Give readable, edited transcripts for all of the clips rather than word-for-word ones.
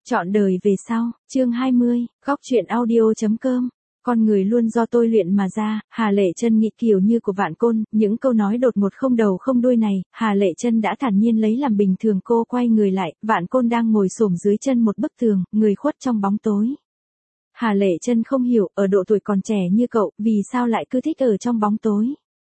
Trọn đời về sau, chương 20, góc truyện audio.com. Con người luôn do tôi luyện mà ra. Hà Lệ Chân nghĩ kiểu như của Vạn Côn, những câu nói đột ngột không đầu không đuôi này, Hà Lệ Chân đã thản nhiên lấy làm bình thường. Cô quay người lại, Vạn Côn đang ngồi xổm dưới chân một bức tường, người khuất trong bóng tối. Hà Lệ Chân không hiểu, ở độ tuổi còn trẻ như cậu, vì sao lại cứ thích ở trong bóng tối.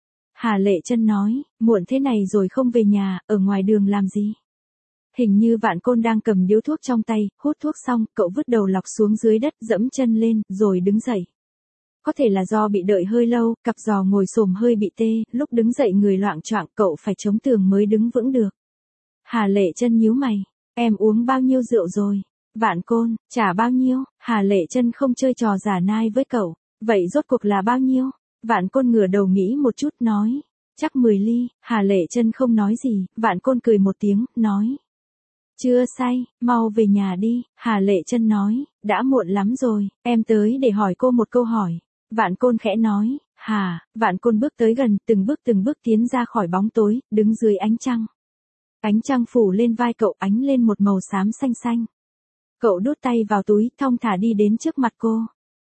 Hà Lệ Chân nói, muộn thế này rồi không về nhà, ở ngoài đường làm gì? Hình như Vạn Côn đang cầm điếu thuốc trong tay, hút thuốc xong, cậu vứt đầu lọc xuống dưới đất, dẫm chân lên, rồi đứng dậy. Có thể là do bị đợi hơi lâu, cặp giò ngồi xổm hơi bị tê, lúc đứng dậy người loạng choạng, cậu phải chống tường mới đứng vững được. Hà Lệ Chân nhíu mày, em uống bao nhiêu rượu rồi? Vạn Côn, trả bao nhiêu? Hà Lệ Chân không chơi trò giả nai với cậu, vậy rốt cuộc là bao nhiêu? Vạn Côn ngửa đầu nghĩ một chút, nói, chắc 10 ly. Hà Lệ Chân không nói gì, Vạn Côn cười một tiếng, nói. Chưa say, mau về nhà đi. Hà Lệ Chân nói, đã muộn lắm rồi, em tới để hỏi cô một câu hỏi. Vạn Côn khẽ nói, hà. Vạn Côn bước tới gần, từng bước tiến ra khỏi bóng tối, đứng dưới ánh trăng. Ánh trăng phủ lên vai cậu, ánh lên một màu xám xanh xanh. Cậu đút tay vào túi, thong thả đi đến trước mặt cô.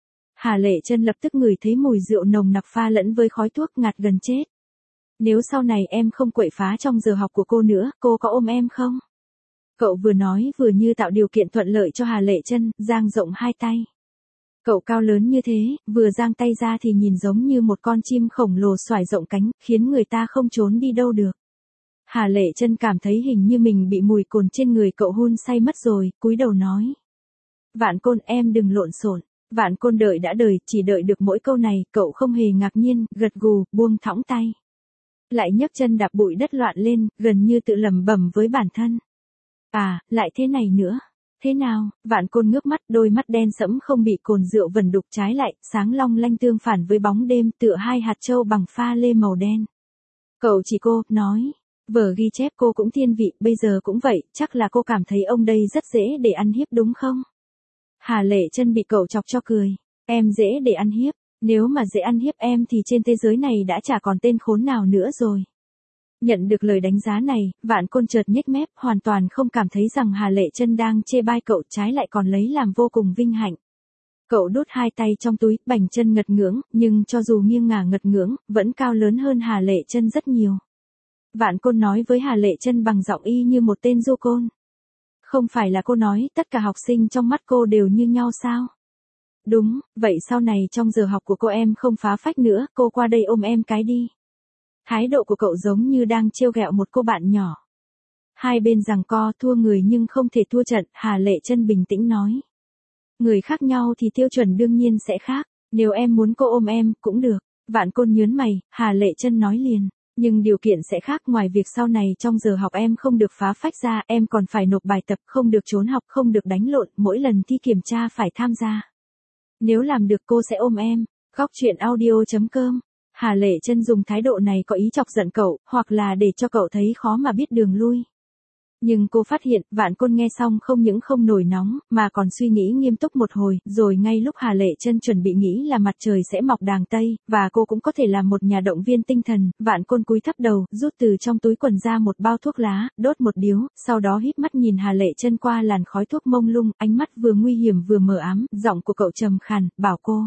Hà Lệ Chân lập tức ngửi thấy mùi rượu nồng nặc pha lẫn với khói thuốc, ngạt gần chết. Nếu sau này em không quậy phá trong giờ học của cô nữa, cô có ôm em không? Cậu vừa nói vừa như tạo điều kiện thuận lợi cho Hà Lệ Chân, dang rộng hai tay. Cậu cao lớn như thế, vừa giang tay ra thì nhìn giống như một con chim khổng lồ xoải rộng cánh, khiến người ta không trốn đi đâu được. Hà Lệ Chân cảm thấy hình như mình bị mùi cồn trên người cậu hun say mất rồi, cúi đầu nói. Vạn Côn, em đừng lộn xộn. Vạn Côn đợi đã đời, chỉ đợi được mỗi câu này, cậu không hề ngạc nhiên, gật gù, buông thõng tay. Lại nhấc chân đạp bụi đất loạn lên, gần như tự lẩm bẩm với bản thân. À, lại thế này nữa. Thế nào? Vạn Côn ngước mắt, đôi mắt đen sẫm không bị cồn rượu vẩn đục, trái lại, sáng long lanh tương phản với bóng đêm, tựa hai hạt châu bằng pha lê màu đen. Cậu chỉ cô, nói. Vở ghi chép cô cũng thiên vị, bây giờ cũng vậy, chắc là cô cảm thấy ông đây rất dễ để ăn hiếp đúng không? Hà Lệ Chân bị cậu chọc cho cười. Em dễ để ăn hiếp, nếu mà dễ ăn hiếp em thì trên thế giới này đã chả còn tên khốn nào nữa rồi. Nhận được lời đánh giá này, Vạn Côn chợt nhếch mép, hoàn toàn không cảm thấy rằng Hà Lệ Chân đang chê bai cậu, trái lại còn lấy làm vô cùng vinh hạnh. Cậu đút hai tay trong túi, bành chân ngật ngưỡng, nhưng cho dù nghiêng ngả ngật ngưỡng, vẫn cao lớn hơn Hà Lệ Chân rất nhiều. Vạn Côn nói với Hà Lệ Chân bằng giọng y như một tên du côn. Không phải là cô nói tất cả học sinh trong mắt cô đều như nhau sao? Đúng, vậy sau này trong giờ học của cô em không phá phách nữa, cô qua đây ôm em cái đi. Thái độ của cậu giống như đang trêu ghẹo một cô bạn nhỏ. Hai bên giằng co, thua người nhưng không thể thua trận, Hà Lệ Chân bình tĩnh nói. Người khác nhau thì tiêu chuẩn đương nhiên sẽ khác, nếu em muốn cô ôm em, cũng được. Vạn Côn nhớn mày, Hà Lệ Chân nói liền. Nhưng điều kiện sẽ khác, ngoài việc sau này trong giờ học em không được phá phách ra, em còn phải nộp bài tập, không được trốn học, không được đánh lộn, mỗi lần thi kiểm tra phải tham gia. Nếu làm được cô sẽ ôm em. Góc truyện audio.com. Hà Lệ Chân dùng thái độ này có ý chọc giận cậu, hoặc là để cho cậu thấy khó mà biết đường lui. Nhưng cô phát hiện, Vạn Côn nghe xong không những không nổi nóng, mà còn suy nghĩ nghiêm túc một hồi, rồi ngay lúc Hà Lệ Chân chuẩn bị nghĩ là mặt trời sẽ mọc đàng tây, và cô cũng có thể là một nhà động viên tinh thần, Vạn Côn cúi thấp đầu, rút từ trong túi quần ra một bao thuốc lá, đốt một điếu, sau đó híp mắt nhìn Hà Lệ Chân qua làn khói thuốc mông lung, ánh mắt vừa nguy hiểm vừa mờ ám, giọng của cậu trầm khàn, bảo cô.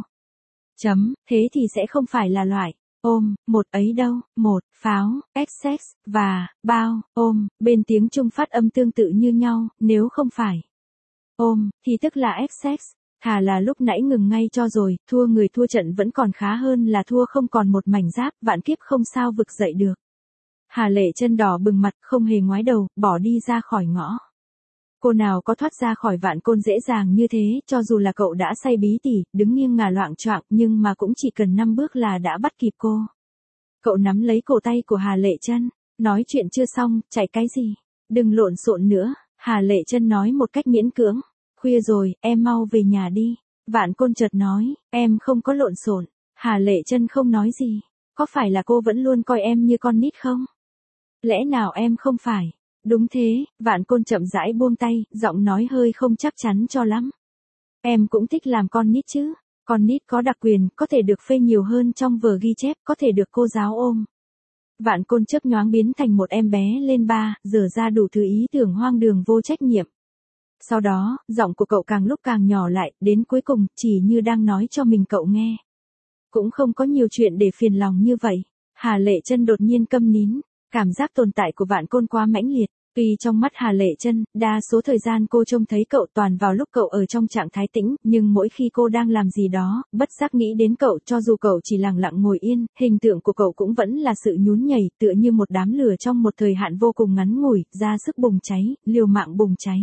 Thế thì sẽ không phải là loại ôm, một ấy đâu, một, pháo, XX, và, bao, ôm, bên tiếng Trung phát âm tương tự như nhau, nếu không phải ôm, thì tức là XX, thà là lúc nãy ngừng ngay cho rồi, thua người thua trận vẫn còn khá hơn là thua không còn một mảnh giáp, vạn kiếp không sao vực dậy được. Hà Lệ Chân đỏ bừng mặt, không hề ngoái đầu, bỏ đi ra khỏi ngõ. Cô nào có thoát ra khỏi Vạn Côn dễ dàng như thế, cho dù là cậu đã say bí tỉ, đứng nghiêng ngả loạng choạng, nhưng mà cũng chỉ cần 5 bước là đã bắt kịp cô. Cậu nắm lấy cổ tay của Hà Lệ Chân, nói chuyện chưa xong, chạy cái gì? Đừng lộn xộn nữa, Hà Lệ Chân nói một cách miễn cưỡng. Khuya rồi, em mau về nhà đi. Vạn Côn chợt nói, em không có lộn xộn. Hà Lệ Chân không nói gì. Có phải là cô vẫn luôn coi em như con nít không? Lẽ nào em không phải? Đúng thế, Vạn Côn chậm rãi buông tay, giọng nói hơi không chắc chắn cho lắm. Em cũng thích làm con nít chứ. Con nít có đặc quyền, có thể được phê nhiều hơn trong vở ghi chép, có thể được cô giáo ôm. Vạn Côn chớp nhoáng biến thành một em bé lên 3, dở ra đủ thứ ý tưởng hoang đường vô trách nhiệm. Sau đó, giọng của cậu càng lúc càng nhỏ lại, đến cuối cùng, chỉ như đang nói cho mình cậu nghe. Cũng không có nhiều chuyện để phiền lòng như vậy. Hà Lệ Chân đột nhiên câm nín, cảm giác tồn tại của Vạn Côn quá mãnh liệt. Tuy trong mắt Hà Lệ Chân, đa số thời gian cô trông thấy cậu toàn vào lúc cậu ở trong trạng thái tĩnh, nhưng mỗi khi cô đang làm gì đó, bất giác nghĩ đến cậu, cho dù cậu chỉ lặng lặng ngồi yên, hình tượng của cậu cũng vẫn là sự nhún nhảy, tựa như một đám lửa trong một thời hạn vô cùng ngắn ngủi, ra sức bùng cháy, liều mạng bùng cháy.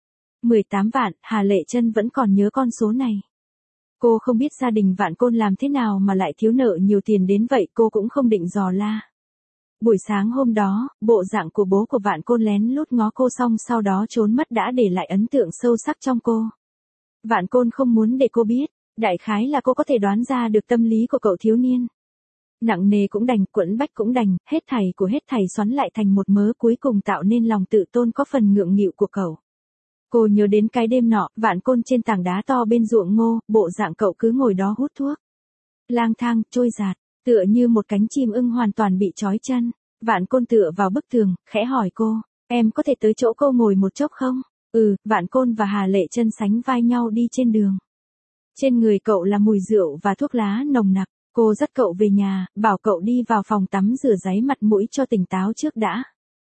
18 vạn, Hà Lệ Chân vẫn còn nhớ con số này. Cô không biết gia đình Vạn Côn làm thế nào mà lại thiếu nợ nhiều tiền đến vậy, cô cũng không định dò la. Buổi sáng hôm đó, bộ dạng của bố của Vạn Côn lén lút ngó cô xong sau đó trốn mất đã để lại ấn tượng sâu sắc trong cô. Vạn Côn không muốn để cô biết, đại khái là cô có thể đoán ra được tâm lý của cậu thiếu niên. Nặng nề cũng đành, quẫn bách cũng đành, hết thảy của hết thảy xoắn lại thành một mớ cuối cùng tạo nên lòng tự tôn có phần ngượng nghịu của cậu. Cô nhớ đến cái đêm nọ, Vạn Côn trên tảng đá to bên ruộng ngô, bộ dạng cậu cứ ngồi đó hút thuốc. Lang thang, trôi dạt, tựa như một cánh chim ưng hoàn toàn bị trói chân. Vạn Côn tựa vào bức tường, khẽ hỏi cô, em có thể tới chỗ cô ngồi một chốc không? Vạn Côn và Hà Lệ Chân sánh vai nhau đi trên đường. Trên người cậu là mùi rượu và thuốc lá nồng nặc, cô dắt cậu về nhà, bảo cậu đi vào phòng tắm rửa ráy mặt mũi cho tỉnh táo trước đã.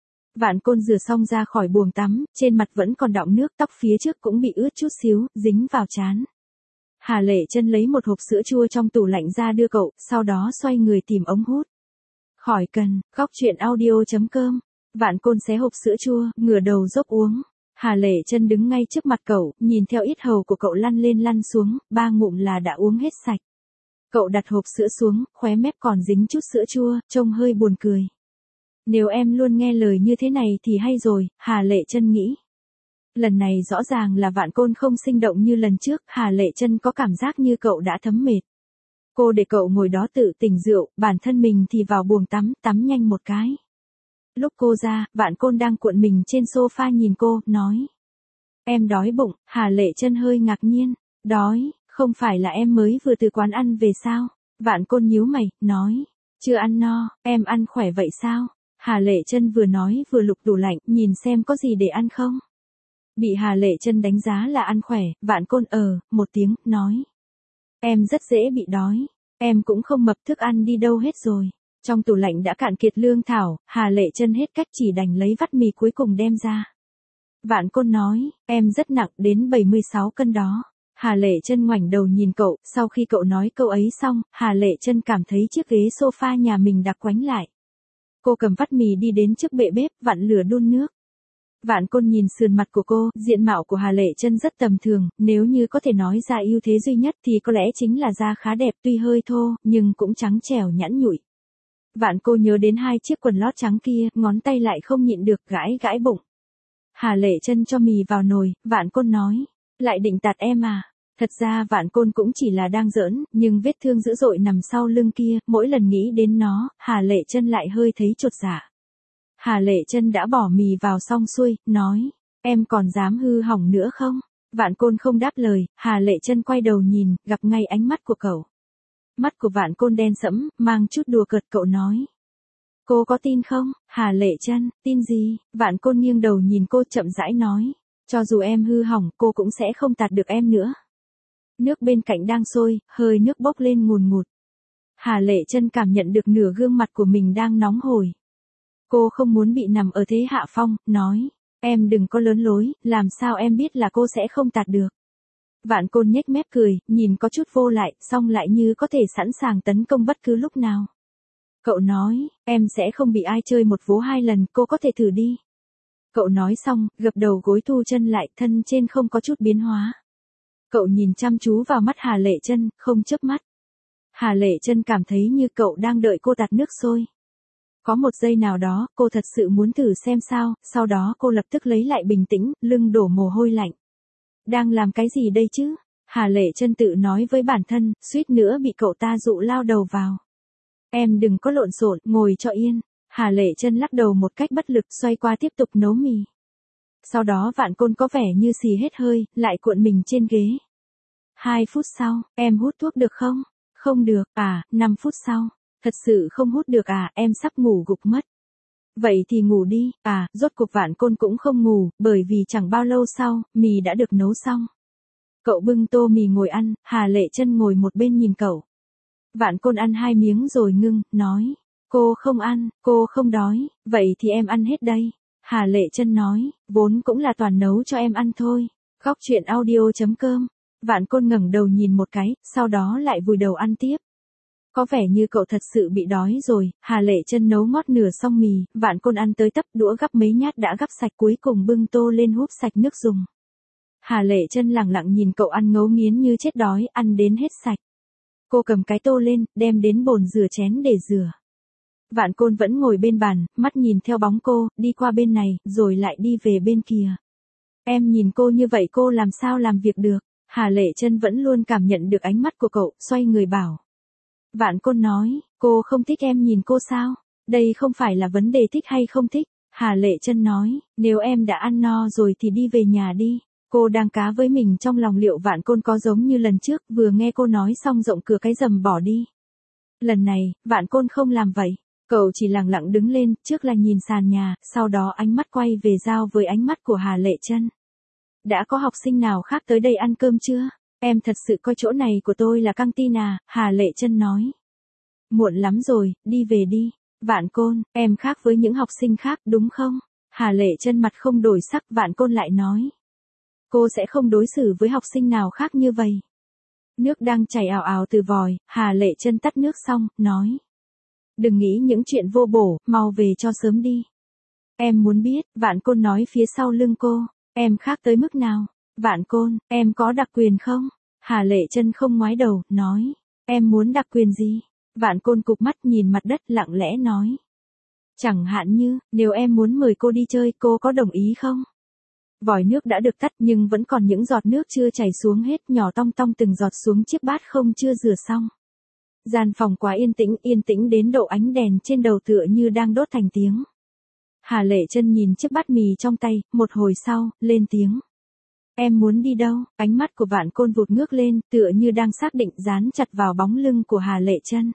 Vạn Côn rửa xong ra khỏi buồng tắm, trên mặt vẫn còn đọng nước, tóc phía trước cũng bị ướt chút xíu, dính vào trán. Hà Lệ Chân lấy một hộp sữa chua trong tủ lạnh ra đưa cậu, sau đó xoay người tìm ống hút. Khỏi cần, góc chuyện audio.com. Vạn Côn xé hộp sữa chua, ngửa đầu dốc uống. Hà Lệ Chân đứng ngay trước mặt cậu, nhìn theo yết hầu của cậu lăn lên lăn xuống, 3 ngụm là đã uống hết sạch. Cậu đặt hộp sữa xuống, khóe mép còn dính chút sữa chua, trông hơi buồn cười. Nếu em luôn nghe lời như thế này thì hay rồi, Hà Lệ Chân nghĩ. Lần này rõ ràng là Vạn Côn không sinh động như lần trước, Hà Lệ Chân có cảm giác như cậu đã thấm mệt. Cô để cậu ngồi đó tự tỉnh rượu, bản thân mình thì vào buồng tắm, tắm nhanh một cái. Lúc cô ra, Vạn Côn đang cuộn mình trên sofa nhìn cô, nói. Em đói bụng, Hà Lệ Chân hơi ngạc nhiên. Đói, không phải là em mới vừa từ quán ăn về sao? Vạn Côn nhíu mày, nói. Chưa ăn no, em ăn khỏe vậy sao? Hà Lệ Chân vừa nói vừa lục tủ lạnh, nhìn xem có gì để ăn không. Bị Hà Lệ Chân đánh giá là ăn khỏe, Vạn Côn một tiếng, nói. Em rất dễ bị đói, em cũng không mập, thức ăn đi đâu hết rồi. Trong tủ lạnh đã cạn kiệt lương thảo, Hà Lệ Chân hết cách chỉ đành lấy vắt mì cuối cùng đem ra. Vạn Côn nói, em rất nặng, đến 76 cân đó. Hà Lệ Chân ngoảnh đầu nhìn cậu, sau khi cậu nói câu ấy xong, Hà Lệ Chân cảm thấy chiếc ghế sofa nhà mình đặc quánh lại. Cô cầm vắt mì đi đến trước bệ bếp, vặn lửa đun nước. Vạn Côn nhìn sườn mặt của cô, diện mạo của Hà Lệ Chân rất tầm thường, nếu như có thể nói ra ưu thế duy nhất thì có lẽ chính là da khá đẹp, tuy hơi thô, nhưng cũng trắng trẻo nhẵn nhụi. Vạn Cô nhớ đến 2 chiếc quần lót trắng kia, ngón tay lại không nhịn được gãi gãi bụng. Hà Lệ Chân cho mì vào nồi, Vạn Côn nói, lại định tạt em à? Thật ra Vạn Côn cũng chỉ là đang giỡn, nhưng vết thương dữ dội nằm sau lưng kia, mỗi lần nghĩ đến nó, Hà Lệ Chân lại hơi thấy chột dạ. Hà Lệ Chân đã bỏ mì vào xong xuôi, nói, em còn dám hư hỏng nữa không? Vạn Côn không đáp lời, Hà Lệ Chân quay đầu nhìn, gặp ngay ánh mắt của cậu. Mắt của Vạn Côn đen sẫm, mang chút đùa cợt, cậu nói. Cô có tin không? Hà Lệ Chân, tin gì? Vạn Côn nghiêng đầu nhìn cô chậm rãi nói, cho dù em hư hỏng, cô cũng sẽ không tạt được em nữa. Nước bên cạnh đang sôi, hơi nước bốc lên ngùn ngụt. Hà Lệ Chân cảm nhận được nửa gương mặt của mình đang nóng hổi. Cô không muốn bị nằm ở thế hạ phong, nói, em đừng có lớn lối, làm sao em biết là cô sẽ không tạt được. Vạn Côn nhếch mép cười, nhìn có chút vô lại, song lại như có thể sẵn sàng tấn công bất cứ lúc nào. Cậu nói, em sẽ không bị ai chơi một vố 2 lần, cô có thể thử đi. Cậu nói xong, gập đầu gối thu chân lại, thân trên không có chút biến hóa. Cậu nhìn chăm chú vào mắt Hà Lệ Chân, không chớp mắt. Hà Lệ Chân cảm thấy như cậu đang đợi cô tạt nước sôi. Có một giây nào đó, cô thật sự muốn thử xem sao, sau đó cô lập tức lấy lại bình tĩnh, lưng đổ mồ hôi lạnh. Đang làm cái gì đây chứ? Hà Lệ Chân tự nói với bản thân, suýt nữa bị cậu ta dụ lao đầu vào. Em đừng có lộn xộn, ngồi cho yên. Hà Lệ Chân lắc đầu một cách bất lực, xoay qua tiếp tục nấu mì. Sau đó Vạn Côn có vẻ như xì hết hơi, lại cuộn mình trên ghế. 2 phút sau, em hút thuốc được không? Không được, 5 phút sau. Thật sự không hút được em sắp ngủ gục mất. Vậy thì ngủ đi, rốt cuộc Vạn Côn cũng không ngủ, bởi vì chẳng bao lâu sau, mì đã được nấu xong. Cậu bưng tô mì ngồi ăn, Hà Lệ Chân ngồi một bên nhìn cậu. Vạn Côn ăn 2 miếng rồi ngưng, nói, cô không ăn, cô không đói, vậy thì em ăn hết đây. Hà Lệ Chân nói, vốn cũng là toàn nấu cho em ăn thôi. Góc chuyện audio.com. Vạn Côn ngẩng đầu nhìn một cái, sau đó lại vùi đầu ăn tiếp. Có vẻ như cậu thật sự bị đói rồi, Hà Lệ Chân nấu ngót nửa xong mì, Vạn Côn ăn tới tấp đũa gắp mấy nhát đã gắp sạch cuối cùng bưng tô lên húp sạch nước dùng. Hà Lệ Chân lẳng lặng nhìn cậu ăn ngấu nghiến như chết đói, ăn đến hết sạch. Cô cầm cái tô lên, đem đến bồn rửa chén để rửa. Vạn Côn vẫn ngồi bên bàn, mắt nhìn theo bóng cô, đi qua bên này, rồi lại đi về bên kia. Em nhìn cô như vậy cô làm sao làm việc được? Hà Lệ Chân vẫn luôn cảm nhận được ánh mắt của cậu, xoay người bảo. Vạn Côn nói, cô không thích em nhìn cô sao? Đây không phải là vấn đề thích hay không thích. Hà Lệ Chân nói, nếu em đã ăn no rồi thì đi về nhà đi. Cô đang cá với mình trong lòng liệu Vạn Côn có giống như lần trước, vừa nghe cô nói xong rộng cửa cái rầm bỏ đi. Lần này, Vạn Côn không làm vậy. Cậu chỉ lặng lặng đứng lên, trước là nhìn sàn nhà, sau đó ánh mắt quay về giao với ánh mắt của Hà Lệ Chân. Đã có học sinh nào khác tới đây ăn cơm chưa? Em thật sự coi chỗ này của tôi là căng tin à? Hà Lệ Chân nói. Muộn lắm rồi, đi về đi. Vạn Côn, em khác với những học sinh khác đúng không? Hà Lệ Chân mặt không đổi sắc, Vạn Côn lại nói. Cô sẽ không đối xử với học sinh nào khác như vậy. Nước đang chảy ào ào từ vòi, Hà Lệ Chân tắt nước xong, nói. Đừng nghĩ những chuyện vô bổ, mau về cho sớm đi. Em muốn biết, Vạn Côn nói phía sau lưng cô, em khác tới mức nào? Vạn Côn, em có đặc quyền không? Hà Lệ Chân không ngoái đầu, nói. Em muốn đặc quyền gì? Vạn Côn cụp mắt nhìn mặt đất lặng lẽ nói. Chẳng hạn như, nếu em muốn mời cô đi chơi, cô có đồng ý không? Vòi nước đã được tắt nhưng vẫn còn những giọt nước chưa chảy xuống hết, nhỏ tong tong từng giọt xuống chiếc bát không chưa rửa xong. Gian phòng quá yên tĩnh đến độ ánh đèn trên đầu tựa như đang đốt thành tiếng. Hà Lệ Chân nhìn chiếc bát mì trong tay, một hồi sau, lên tiếng. Em muốn đi đâu? Ánh mắt của Vạn Côn vụt ngước lên, tựa như đang xác định dán chặt vào bóng lưng của Hà Lệ Chân.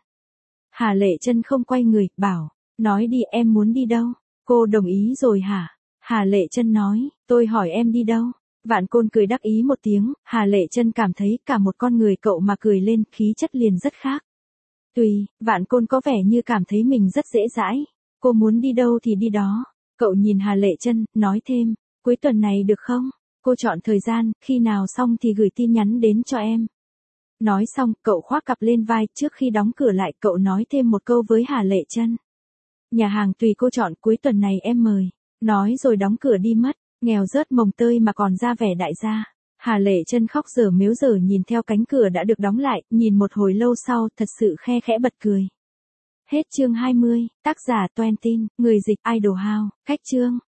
Hà Lệ Chân không quay người, bảo, nói đi em muốn đi đâu? Cô đồng ý rồi hả? Hà Lệ Chân nói, tôi hỏi em đi đâu? Vạn Côn cười đắc ý một tiếng, Hà Lệ Chân cảm thấy cả một con người cậu mà cười lên, khí chất liền rất khác. Tùy, Vạn Côn có vẻ như cảm thấy mình rất dễ dãi. Cô muốn đi đâu thì đi đó. Cậu nhìn Hà Lệ Chân, nói thêm, cuối tuần này được không? Cô chọn thời gian, khi nào xong thì gửi tin nhắn đến cho em. Nói xong, cậu khoác cặp lên vai, trước khi đóng cửa lại, cậu nói thêm một câu với Hà Lệ Chân. Nhà hàng tùy cô chọn, cuối tuần này em mời. Nói rồi đóng cửa đi mất, nghèo rớt mồng tơi mà còn ra vẻ đại gia. Hà Lệ Chân khóc dở mếu dở nhìn theo cánh cửa đã được đóng lại, nhìn một hồi lâu sau, thật sự khe khẽ bật cười. Hết chương 20, tác giả Toan Tin, người dịch Idol House, cách chương.